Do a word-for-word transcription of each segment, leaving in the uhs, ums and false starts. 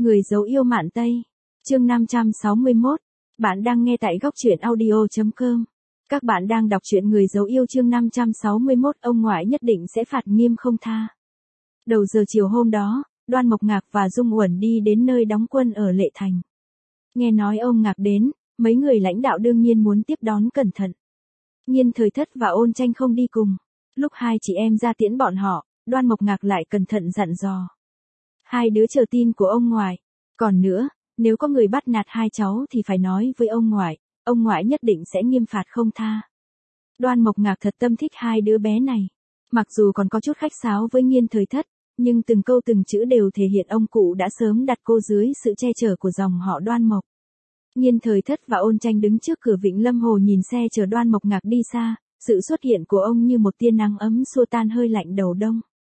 Người dấu yêu Mạn Tây. Chương năm trăm sáu mươi mốt. Bạn đang nghe tại góc truyện audio chấm com. Các bạn đang đọc truyện Người dấu yêu chương năm trăm sáu mươi mốt. Ông ngoại nhất định sẽ phạt nghiêm không tha. Đầu giờ chiều hôm đó, Đoan Mộc Ngạc và Dung Uẩn đi đến nơi đóng quân ở Lệ Thành. Nghe nói ông Ngạc đến, mấy người lãnh đạo đương nhiên muốn tiếp đón cẩn thận. Nhiên Thời Thất và Ôn Tranh không đi cùng. Lúc hai chị em ra tiễn bọn họ, Đoan Mộc Ngạc lại cẩn thận dặn dò. Hai đứa chờ tin của ông ngoại. Còn nữa, nếu có người bắt nạt hai cháu thì phải nói với ông ngoại, ông ngoại nhất định sẽ nghiêm phạt không tha. Đoan Mộc Ngạc thật tâm thích hai đứa bé này. Mặc dù còn có chút khách sáo với Nhiên Thời Thất, nhưng từng câu từng chữ đều thể hiện ông cụ đã sớm đặt cô dưới sự che chở của dòng họ Đoan Mộc. Nhiên Thời Thất và Ôn Tranh đứng trước cửa Vịnh Lâm Hồ nhìn xe chờ Đoan Mộc Ngạc đi xa, sự xuất hiện của ông như một tia nắng ấm xua tan hơi lạnh đầu đông.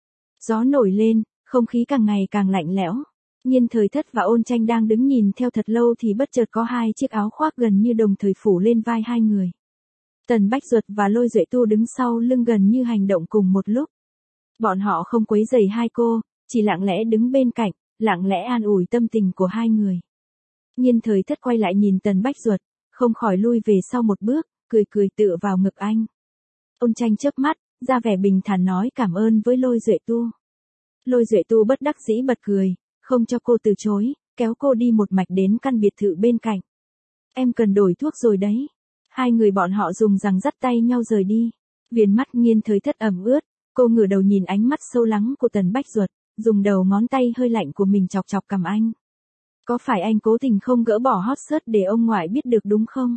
Gió nổi lên, không khí càng ngày càng lạnh lẽo. Nhiên Thời Thất và Ôn Tranh đang đứng nhìn theo thật lâu thì bất chợt có hai chiếc áo khoác gần như đồng thời phủ lên vai hai người. Tần Bách Duật và Lôi Duệ Tu đứng sau lưng gần như hành động cùng một lúc. Bọn họ không quấy rầy hai cô, chỉ lặng lẽ đứng bên cạnh, lặng lẽ an ủi tâm tình của hai người. Nhiên Thời Thất quay lại nhìn Tần Bách Duật, không khỏi lui về sau một bước, cười cười tựa vào ngực anh. Ôn Tranh chớp mắt, ra vẻ bình thản nói cảm ơn với Lôi Duệ Tu. Lôi Duệ Tu bất đắc dĩ bật cười, không cho cô từ chối, kéo cô đi một mạch đến căn biệt thự bên cạnh. Em cần đổi thuốc rồi đấy. Hai người bọn họ dùng rằng dắt tay nhau rời đi. Viền mắt Nhiên Thời Thất ẩm ướt, cô ngửa đầu nhìn ánh mắt sâu lắng của Tần Bách Duật, dùng đầu ngón tay hơi lạnh của mình chọc chọc cằm anh. Có phải anh cố tình không gỡ bỏ hot search để ông ngoại biết được đúng không?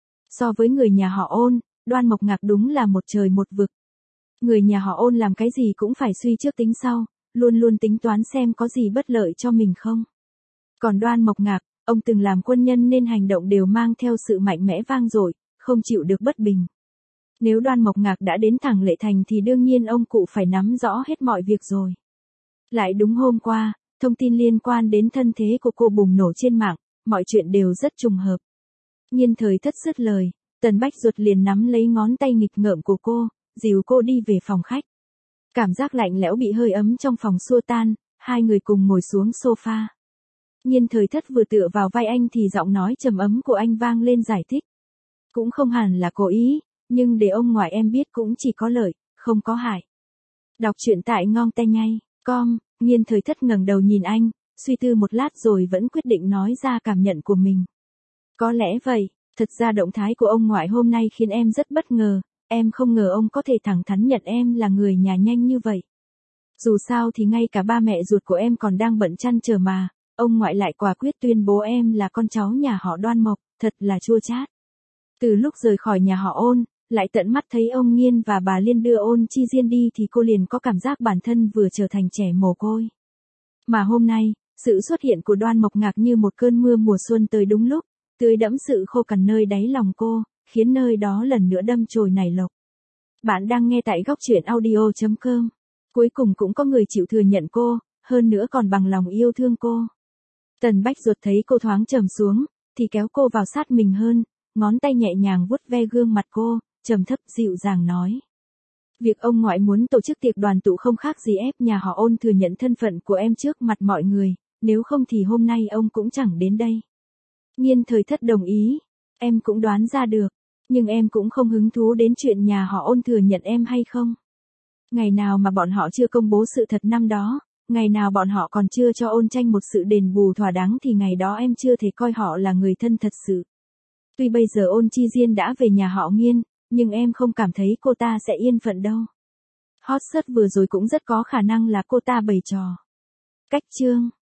So với người nhà họ Ôn, Đoan Mộc Ngạc đúng là một trời một vực. Người nhà họ Ôn làm cái gì cũng phải suy trước tính sau, luôn luôn tính toán xem có gì bất lợi cho mình không. Còn Đoan Mộc Ngạc, ông từng làm quân nhân nên hành động đều mang theo sự mạnh mẽ vang dội, không chịu được bất bình. Nếu Đoan Mộc Ngạc đã đến thẳng Lệ Thành thì đương nhiên ông cụ phải nắm rõ hết mọi việc rồi. Lại đúng hôm qua, thông tin liên quan đến thân thế của cô bùng nổ trên mạng, mọi chuyện đều rất trùng hợp. Nhiên Thời Thất dứt lời, Tần Bách Duật liền nắm lấy ngón tay nghịch ngợm của cô, dìu cô đi về phòng khách. Cảm giác lạnh lẽo bị hơi ấm trong phòng xua tan, hai người cùng ngồi xuống sofa. Nhiên Thời Thất vừa tựa vào vai anh thì giọng nói trầm ấm của anh vang lên giải thích. Cũng không hẳn là cố ý, nhưng để ông ngoại em biết cũng chỉ có lợi, không có hại. Đọc truyện tại ngon tay ngay, com. Nhiên Thời Thất ngẩng đầu nhìn anh, suy tư một lát rồi vẫn quyết định nói ra cảm nhận của mình. Có lẽ vậy, thật ra động thái của ông ngoại hôm nay khiến em rất bất ngờ, em không ngờ ông có thể thẳng thắn nhận em là người nhà nhanh như vậy. Dù sao thì ngay cả ba mẹ ruột của em còn đang bận chăn chờ mà, ông ngoại lại quả quyết tuyên bố em là con cháu nhà họ Đoan Mộc, thật là chua chát. Từ lúc rời khỏi nhà họ Ôn, lại tận mắt thấy ông Nghiên và bà Liên đưa Ôn Chi Diên đi thì cô liền có cảm giác bản thân vừa trở thành trẻ mồ côi. Mà hôm nay, sự xuất hiện của Đoan Mộc Ngạc như một cơn mưa mùa xuân tới đúng lúc, tưới đẫm sự khô cằn nơi đáy lòng cô, khiến nơi đó lần nữa đâm chồi nảy lộc. Bạn đang nghe tại góc truyện audio chấm com. Cuối cùng cũng có người chịu thừa nhận cô, hơn nữa còn bằng lòng yêu thương cô. Tần Bách Duật thấy cô thoáng trầm xuống, thì kéo cô vào sát mình hơn, ngón tay nhẹ nhàng vuốt ve gương mặt cô, trầm thấp dịu dàng nói. Việc ông ngoại muốn tổ chức tiệc đoàn tụ không khác gì ép nhà họ Ôn thừa nhận thân phận của em trước mặt mọi người, nếu không thì hôm nay ông cũng chẳng đến đây. Nhiên Thời Thất đồng ý, em cũng đoán ra được, nhưng em cũng không hứng thú đến chuyện nhà họ Ôn thừa nhận em hay không. Ngày nào mà bọn họ chưa công bố sự thật năm đó, ngày nào bọn họ còn chưa cho Ôn Tranh một sự đền bù thỏa đáng thì ngày đó em chưa thể coi họ là người thân thật sự. Tuy bây giờ Ôn Chi Diên đã về nhà họ Nghiên, nhưng em không cảm thấy cô ta sẽ yên phận đâu. Hot search vừa rồi cũng rất có khả năng là cô ta bày trò. Cách chương